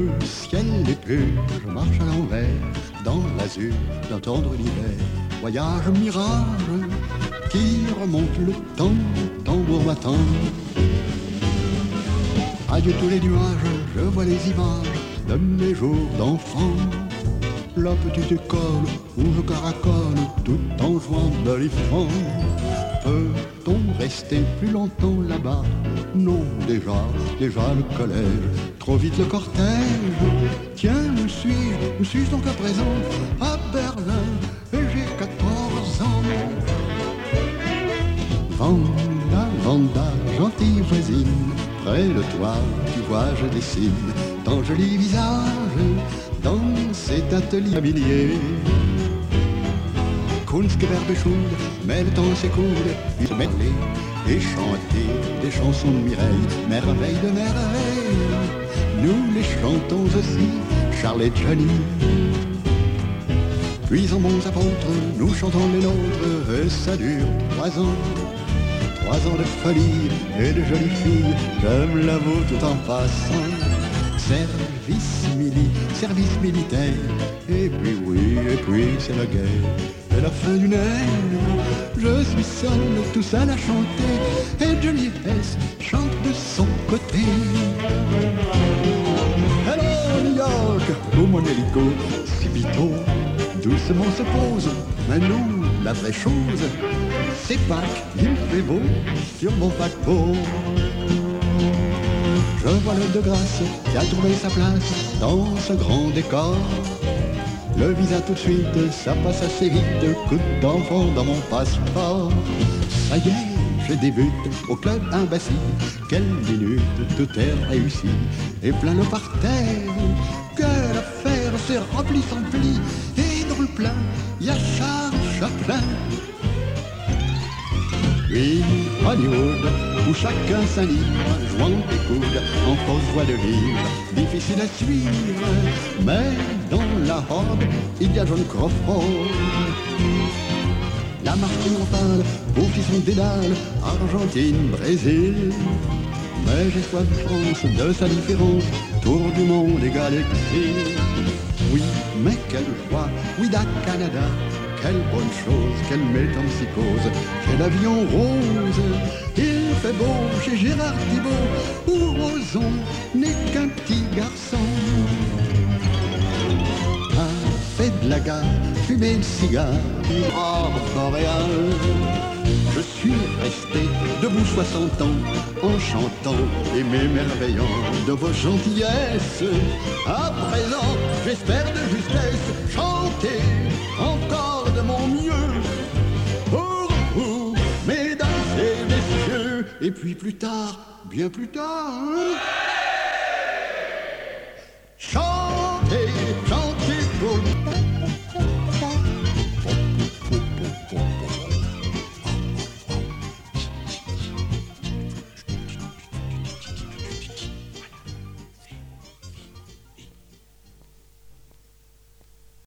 Le ciel est pur, je marche à l'envers, dans l'azur d'un tendre univers. Voyage mirage, qui remonte le temps, tambour m'attend. Adieu tous les nuages, je vois les images de mes jours d'enfant. La petite école où je caracole tout en jouant d'éléphant. Peut-on rester plus longtemps là-bas? Non, déjà le collège. Trop vite le cortège. Tiens, où suis-je donc à présent? À Berlin, et j'ai 14 ans. Vanda, gentille voisine, près de toi, tu vois, je dessine ton joli visage dans cet atelier familier. Kunstgewerbe schuld, mais le temps s'écoule, il se mêler et chanter des chansons de Mireille, merveille de merveille. Nous les chantons aussi, Charles et Johnny. Puis en bons apôtres, nous chantons les nôtres, et ça dure 3 ans. 3 ans de folie et de jolies filles, comme l'avoue tout en passant. Service militaire, et puis oui, et puis c'est la guerre. Et la fin d'une ère, je suis seul, tout seul à chanter, et Johnny S. chante de son côté. Hello New York, oh mon hélico, subito, doucement se pose, mais nous, la vraie chose, c'est Pâques, il fait beau sur mon paquebot. Je vois l'œil de grâce qui a trouvé sa place dans ce grand décor. Le visa tout de suite, ça passe assez vite, coup d'enfant dans mon passeport. Ça y est, je débute au club imbécile. Quelle minute, tout est réussi et plein le parterre. Que l'affaire s'est remplie sans pli, et dans le plein, y a Charles Chaplin. Puis Hollywood, où chacun s'anime, jouant des coudes en fausse voix de vivre. Difficile à suivre, mais dans la horde, il y a John Crawford. La marque triomphale, beau fils dédale, Argentine, Brésil. Mais j'ai soif de France, de sa différence, tour du monde et galaxie. Oui, mais quelle joie, oui, da Canada. Quelle bonne chose, quelle métempsycose, quel avion rose. Il fait beau chez Gérard Thibault, où Roson n'est qu'un petit garçon. A fait de la gare, fumé de cigare, hors boréal. Je suis resté debout 60 ans, en chantant et m'émerveillant de vos gentillesses. À présent, j'espère de justesse chanter encore de mon mieux pour vous, mesdames et messieurs. Et puis plus tard, bien plus tard,